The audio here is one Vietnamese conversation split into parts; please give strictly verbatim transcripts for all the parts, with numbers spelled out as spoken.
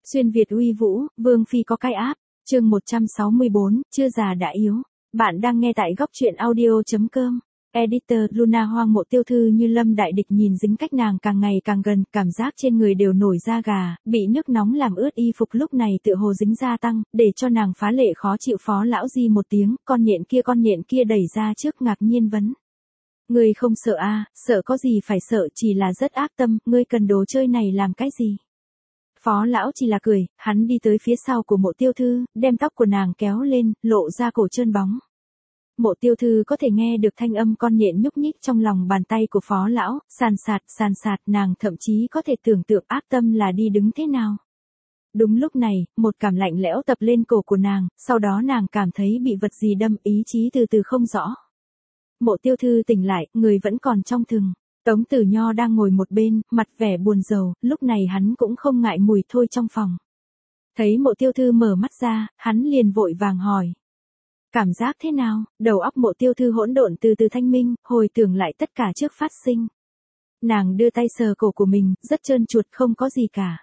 Xuyên Việt uy vũ, Vương Phi có cái áp, chương một trăm sáu mươi bốn, chưa già đã yếu. Bạn đang nghe tại góc truyện audio.com. Editor Luna Hoang Mộ Tiêu Thư như lâm đại địch nhìn dính cách nàng càng ngày càng gần, cảm giác trên người đều nổi da gà, bị nước nóng làm ướt y phục lúc này tựa hồ dính gia tăng, để cho nàng phá lệ khó chịu. Phó lão di một tiếng, con nhện kia con nhện kia đẩy ra trước ngạc nhiên vấn. Ngươi không sợ a? À, sợ có gì phải sợ, chỉ là rất ác tâm, ngươi cần đồ chơi này làm cái gì? Phó lão chỉ là cười, hắn đi tới phía sau của Mộ Tiêu Thư, đem tóc của nàng kéo lên, lộ ra cổ trơn bóng. Mộ Tiêu Thư có thể nghe được thanh âm con nhện nhúc nhích trong lòng bàn tay của phó lão, sàn sạt, sàn sạt, nàng thậm chí có thể tưởng tượng ác tâm là đi đứng thế nào. Đúng lúc này, một cảm lạnh lẽo tập lên cổ của nàng, sau đó nàng cảm thấy bị vật gì đâm, ý chí từ từ không rõ. Mộ Tiêu Thư tỉnh lại, người vẫn còn trong thừng. Tống Tử Nho đang ngồi một bên, mặt vẻ buồn rầu, lúc này hắn cũng không ngại mùi thôi trong phòng. Thấy Mộ Tiêu Thư mở mắt ra, hắn liền vội vàng hỏi. Cảm giác thế nào? Đầu óc Mộ Tiêu Thư hỗn độn từ từ thanh minh, hồi tưởng lại tất cả trước phát sinh. Nàng đưa tay sờ cổ của mình, rất trơn chuột, không có gì cả.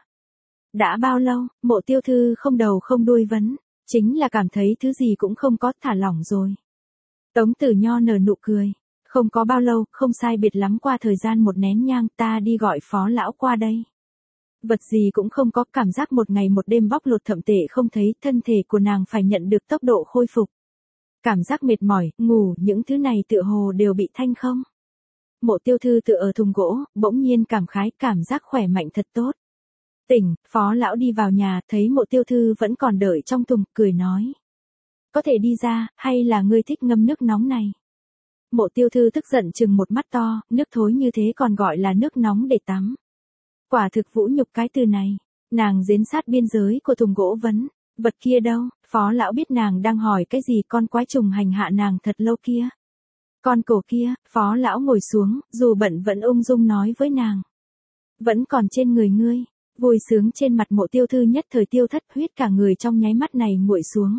Đã bao lâu? Mộ Tiêu Thư không đầu không đuôi vấn, chính là cảm thấy thứ gì cũng không có, thả lỏng rồi. Tống Tử Nho nở nụ cười. Không có bao lâu, không sai biệt lắm qua thời gian một nén nhang, ta đi gọi phó lão qua đây. Vật gì cũng không có, cảm giác một ngày một đêm bóc lột thậm tệ không thấy, thân thể của nàng phải nhận được tốc độ khôi phục. Cảm giác mệt mỏi, ngủ, những thứ này tựa hồ đều bị thanh không. Mộ Tiêu Thư tựa ở thùng gỗ, bỗng nhiên cảm khái, cảm giác khỏe mạnh thật tốt. Tỉnh, phó lão đi vào nhà, thấy Mộ Tiêu Thư vẫn còn đợi trong thùng, cười nói. Có thể đi ra, hay là ngươi thích ngâm nước nóng này? Mộ Tiêu Thư tức giận chừng một mắt to, nước thối như thế còn gọi là nước nóng để tắm. Quả thực vũ nhục cái từ này. Nàng dến sát biên giới của thùng gỗ vấn, vật kia đâu? Phó lão biết nàng đang hỏi cái gì, con quái trùng hành hạ nàng thật lâu kia. Con cổ kia, phó lão ngồi xuống, dù bận vẫn ung dung nói với nàng. Vẫn còn trên người ngươi. Vui sướng trên mặt Mộ Tiêu Thư nhất thời tiêu thất, huyết cả người trong nháy mắt này nguội xuống.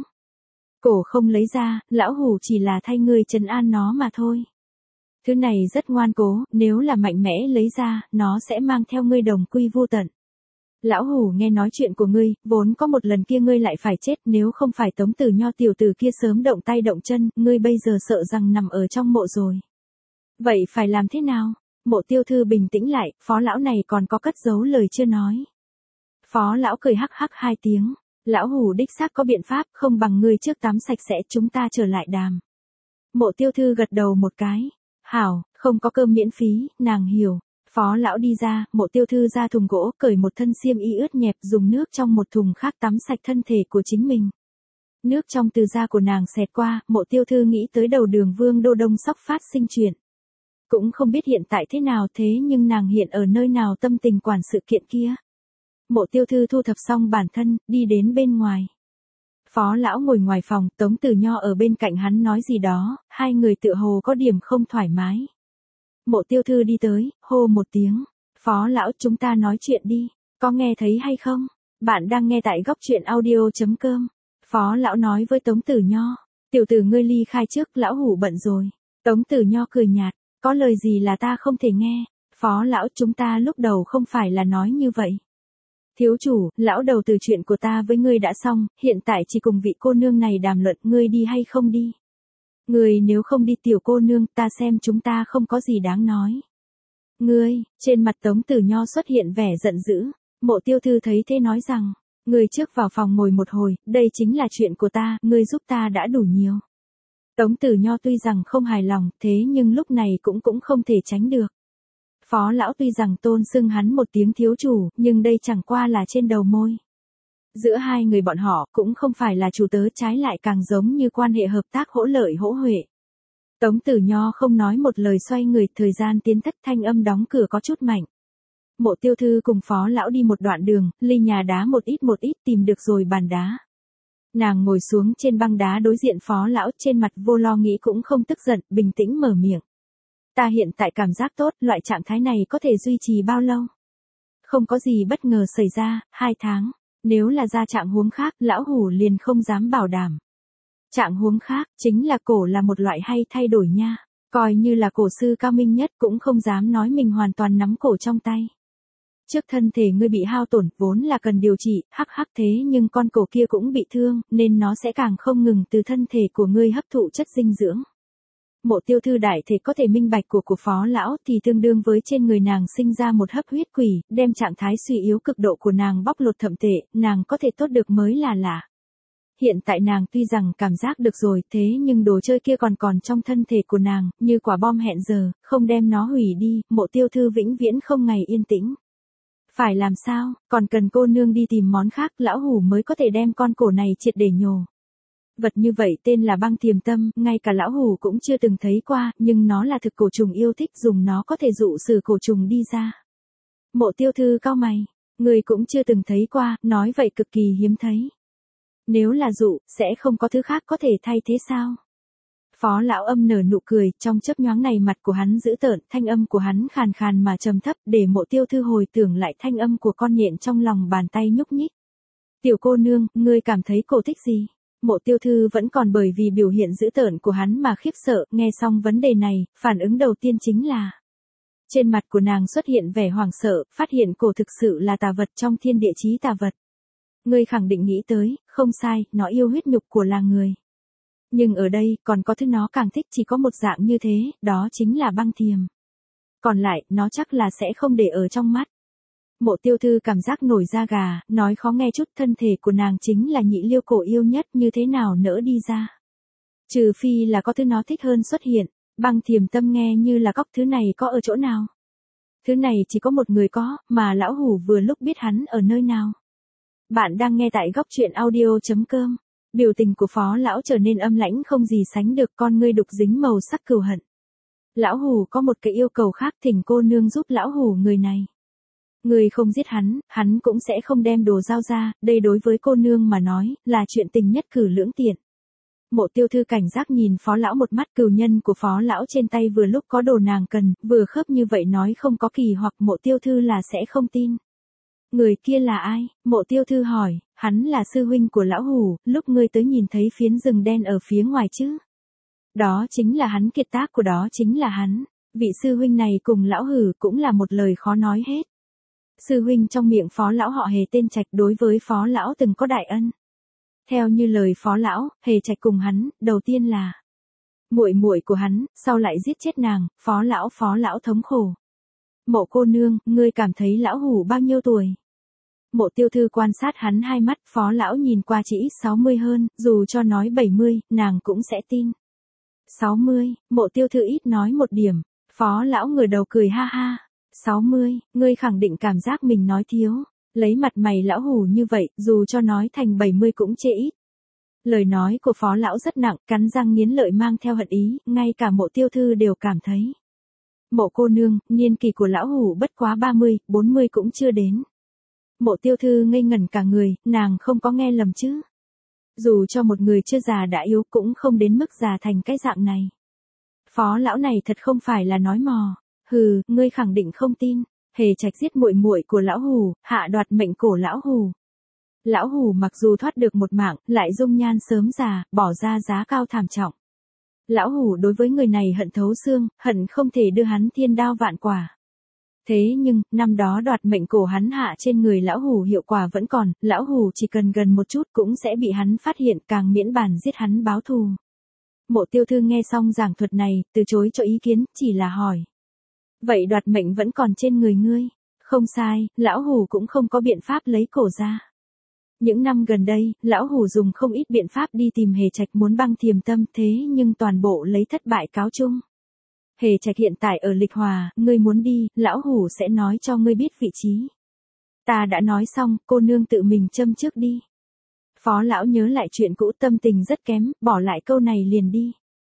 Cổ không lấy ra, lão hủ chỉ là thay ngươi trấn an nó mà thôi. Thứ này rất ngoan cố, nếu là mạnh mẽ lấy ra, nó sẽ mang theo ngươi đồng quy vu tận. Lão hủ nghe nói chuyện của ngươi, vốn có một lần kia ngươi lại phải chết, nếu không phải Tống Tử Nho tiểu tử kia sớm động tay động chân, ngươi bây giờ sợ rằng nằm ở trong mộ rồi. Vậy phải làm thế nào? Mộ Tiêu Thư bình tĩnh lại, phó lão này còn có cất giấu lời chưa nói. Phó lão cười hắc hắc hai tiếng. Lão hủ đích xác có biện pháp, không bằng ngươi trước tắm sạch sẽ, chúng ta trở lại đàm. Mộ Tiêu Thư gật đầu một cái. Hảo, không có cơm miễn phí, nàng hiểu. Phó lão đi ra, Mộ Tiêu Thư ra thùng gỗ, cởi một thân xiêm y ướt nhẹp, dùng nước trong một thùng khác tắm sạch thân thể của chính mình. Nước trong từ da của nàng xẹt qua, Mộ Tiêu Thư nghĩ tới đầu đường Vương Đô Đông sắp phát sinh chuyện. Cũng không biết hiện tại thế nào, thế nhưng nàng hiện ở nơi nào tâm tình quản sự kiện kia. Mộ Tiêu Thư thu thập xong bản thân, đi đến bên ngoài. Phó lão ngồi ngoài phòng, Tống Tử Nho ở bên cạnh hắn nói gì đó, hai người tựa hồ có điểm không thoải mái. Mộ Tiêu Thư đi tới, hô một tiếng. Phó lão, chúng ta nói chuyện đi, có nghe thấy hay không? Bạn đang nghe tại góc truyện audio.com. Phó lão nói với Tống Tử Nho. Tiểu tử ngươi ly khai trước, lão hủ bận rồi. Tống Tử Nho cười nhạt, có lời gì là ta không thể nghe? Phó lão, chúng ta lúc đầu không phải là nói như vậy. Thiếu chủ, lão đầu từ chuyện của ta với ngươi đã xong, hiện tại chỉ cùng vị cô nương này đàm luận, ngươi đi hay không đi. Ngươi nếu không đi tiểu cô nương, ta xem chúng ta không có gì đáng nói. Ngươi, trên mặt Tống Tử Nho xuất hiện vẻ giận dữ. Mộ Tiêu Thư thấy thế nói rằng, ngươi trước vào phòng ngồi một hồi, đây chính là chuyện của ta, ngươi giúp ta đã đủ nhiều. Tống Tử Nho tuy rằng không hài lòng, thế nhưng lúc này cũng cũng không thể tránh được. Phó lão tuy rằng tôn xưng hắn một tiếng thiếu chủ, nhưng đây chẳng qua là trên đầu môi. Giữa hai người bọn họ cũng không phải là chủ tớ, trái lại càng giống như quan hệ hợp tác hỗ lợi hỗ huệ. Tống Tử Nho không nói một lời xoay người, thời gian tiến thất, thanh âm đóng cửa có chút mạnh. Mộ Tiêu Thư cùng phó lão đi một đoạn đường, ly nhà đá một ít một ít tìm được rồi bàn đá. Nàng ngồi xuống trên băng đá đối diện phó lão, trên mặt vô lo nghĩ cũng không tức giận, bình tĩnh mở miệng. Ta hiện tại cảm giác tốt, loại trạng thái này có thể duy trì bao lâu? Không có gì bất ngờ xảy ra, hai tháng. Nếu là ra trạng huống khác, lão hủ liền không dám bảo đảm. Trạng huống khác, chính là cổ là một loại hay thay đổi nha. Coi như là cổ sư cao minh nhất cũng không dám nói mình hoàn toàn nắm cổ trong tay. Trước thân thể ngươi bị hao tổn, vốn là cần điều trị, hắc hắc thế nhưng con cổ kia cũng bị thương, nên nó sẽ càng không ngừng từ thân thể của ngươi hấp thụ chất dinh dưỡng. Mộ Tiêu Thư đại thể có thể minh bạch của của Phó lão thì tương đương với trên người nàng sinh ra một hấp huyết quỷ, đem trạng thái suy yếu cực độ của nàng bóc lột thậm tệ, nàng có thể tốt được mới là lạ. Hiện tại nàng tuy rằng cảm giác được rồi, thế nhưng đồ chơi kia còn còn trong thân thể của nàng, như quả bom hẹn giờ, không đem nó hủy đi, Mộ Tiêu Thư vĩnh viễn không ngày yên tĩnh. Phải làm sao, còn cần cô nương đi tìm món khác, lão hủ mới có thể đem con cổ này triệt để nhổ. Vật như vậy tên là băng thiềm tâm, ngay cả lão hủ cũng chưa từng thấy qua, nhưng nó là thực cổ trùng yêu thích dùng nó có thể dụ sử cổ trùng đi ra. Mộ Tiêu Thư cau mày, người cũng chưa từng thấy qua, nói vậy cực kỳ hiếm thấy. Nếu là dụ, sẽ không có thứ khác có thể thay thế sao? Phó lão âm nở nụ cười, trong chớp nhoáng này mặt của hắn dữ tợn, thanh âm của hắn khàn khàn mà trầm thấp, để Mộ Tiêu Thư hồi tưởng lại thanh âm của con nhện trong lòng bàn tay nhúc nhích. Tiểu cô nương, ngươi cảm thấy cổ thích gì? Mộ Tiêu Thư vẫn còn bởi vì biểu hiện dữ tợn của hắn mà khiếp sợ, nghe xong vấn đề này, phản ứng đầu tiên chính là trên mặt của nàng xuất hiện vẻ hoảng sợ, phát hiện cổ thực sự là tà vật trong thiên địa chí tà vật. Ngươi khẳng định nghĩ tới, không sai, nó yêu huyết nhục của là người. Nhưng ở đây, còn có thứ nó càng thích chỉ có một dạng như thế, đó chính là băng thiềm. Còn lại, nó chắc là sẽ không để ở trong mắt. Mộ Tiêu Thư cảm giác nổi da gà, nói khó nghe chút, thân thể của nàng chính là nhị liêu cổ yêu nhất, như thế nào nỡ đi ra. Trừ phi là có thứ nó thích hơn xuất hiện, băng thiềm tâm nghe như là cóc, thứ này có ở chỗ nào. Thứ này chỉ có một người có, mà lão hủ vừa lúc biết hắn ở nơi nào. Bạn đang nghe tại góc truyện audio chấm com. Biểu tình của Phó lão trở nên âm lãnh không gì sánh được, con ngươi đục dính màu sắc cừu hận. Lão hủ có một cái yêu cầu khác, thỉnh cô nương giúp lão hủ người này. Người không giết hắn, hắn cũng sẽ không đem đồ giao ra, đây đối với cô nương mà nói, là chuyện tình nhất cử lưỡng tiện. Mộ Tiêu Thư cảnh giác nhìn Phó lão một mắt, cừu nhân của Phó lão trên tay vừa lúc có đồ nàng cần, vừa khớp như vậy nói không có kỳ hoặc Mộ Tiêu Thư là sẽ không tin. Người kia là ai? Mộ Tiêu Thư hỏi, hắn là sư huynh của lão hủ, lúc ngươi tới nhìn thấy phiến rừng đen ở phía ngoài chứ? Đó chính là hắn, kiệt tác của đó chính là hắn, vị sư huynh này cùng lão hử cũng là một lời khó nói hết. Sư huynh trong miệng Phó lão họ Hề tên Trạch, đối với Phó lão từng có đại ân. Theo như lời Phó lão, Hề Trạch cùng hắn, đầu tiên là muội muội của hắn, sau lại giết chết nàng, Phó lão Phó lão thống khổ. Mộ cô nương, ngươi cảm thấy lão hủ bao nhiêu tuổi? Mộ Tiêu Thư quan sát hắn hai mắt, Phó lão nhìn qua chỉ ít sáu mươi hơn, dù cho nói bảy mươi, nàng cũng sẽ tin. sáu mươi, Mộ Tiêu Thư ít nói một điểm, Phó lão ngửa đầu cười ha ha. sáu mươi, ngươi khẳng định cảm giác mình nói thiếu, lấy mặt mày lão hủ như vậy, dù cho nói thành bảy mươi cũng chê ít. Lời nói của Phó lão rất nặng, cắn răng nghiến lợi mang theo hận ý, ngay cả Mộ Tiêu Thư đều cảm thấy. Mộ cô nương, niên kỳ của lão hủ bất quá ba mươi, bốn mươi cũng chưa đến. Mộ Tiêu Thư ngây ngẩn cả người, nàng không có nghe lầm chứ. Dù cho một người chưa già đã yếu cũng không đến mức già thành cái dạng này. Phó lão này thật không phải là nói mò. Hừ, ngươi khẳng định không tin. Hề Trạch giết muội muội của lão hủ, hạ đoạt mệnh cổ lão hủ. Lão hủ mặc dù thoát được một mạng, lại dung nhan sớm già, bỏ ra giá cao thảm trọng. Lão hủ đối với người này hận thấu xương, hận không thể đưa hắn thiên đao vạn quả. Thế nhưng, năm đó đoạt mệnh cổ hắn hạ trên người lão hủ hiệu quả vẫn còn, lão hủ chỉ cần gần một chút cũng sẽ bị hắn phát hiện, càng miễn bàn giết hắn báo thù. Mộ Tiêu Thư nghe xong giảng thuật này, từ chối cho ý kiến, chỉ là hỏi. Vậy đoạt mệnh vẫn còn trên người ngươi? Không sai, lão hủ cũng không có biện pháp lấy cổ ra. Những năm gần đây, lão hủ dùng không ít biện pháp đi tìm Hề Trạch muốn băng thiềm tâm, thế nhưng toàn bộ lấy thất bại cáo chung. Hề Trạch hiện tại ở Lịch Hòa, ngươi muốn đi, lão hủ sẽ nói cho ngươi biết vị trí. Ta đã nói xong, cô nương tự mình châm trước đi. Phó lão nhớ lại chuyện cũ, tâm tình rất kém, bỏ lại câu này liền đi.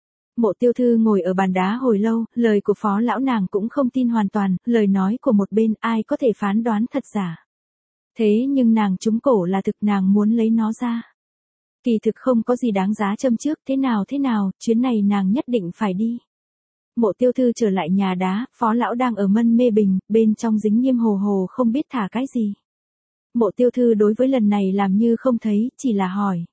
Mộ Tiêu Thư ngồi ở bàn đá hồi lâu, lời của Phó lão nàng cũng không tin hoàn toàn, lời nói của một bên ai có thể phán đoán thật giả. Thế nhưng nàng trúng cổ là thực, nàng muốn lấy nó ra. Kỳ thực không có gì đáng giá châm trước, thế nào thế nào, chuyến này nàng nhất định phải đi. Mộ Tiêu Thư trở lại nhà đá, Phó lão đang ở mân mê bình, bên trong dính nghiêm hồ hồ không biết thả cái gì. Mộ Tiêu Thư đối với lần này làm như không thấy, chỉ là hỏi.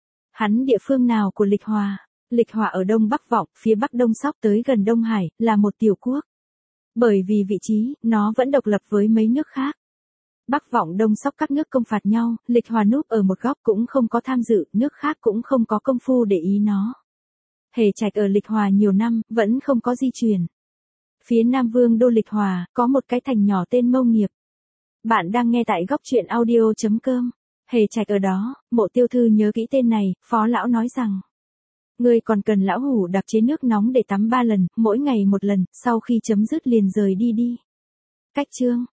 Hắn địa phương nào của Lịch Hòa? Lịch Hòa ở đông bắc vọng, phía bắc đông sóc tới gần Đông Hải, là một tiểu quốc. Bởi vì vị trí, nó vẫn độc lập với mấy nước khác. Bắc Vọng Đông Sóc các nước công phạt nhau, Lịch Hòa núp ở một góc cũng không có tham dự, nước khác cũng không có công phu để ý nó. Hề Trạch ở Lịch Hòa nhiều năm, vẫn không có di chuyển. Phía Nam Vương đô Lịch Hòa, có một cái thành nhỏ tên Mâu Nghiệp. Bạn đang nghe tại góc truyện audio.com. Hề Trạch ở đó, Mộ Tiêu Thư nhớ kỹ tên này, phó lão nói rằng. Ngươi còn cần lão hủ đặc chế nước nóng để tắm ba lần, mỗi ngày một lần, sau khi chấm dứt liền rời đi đi. Cách chương.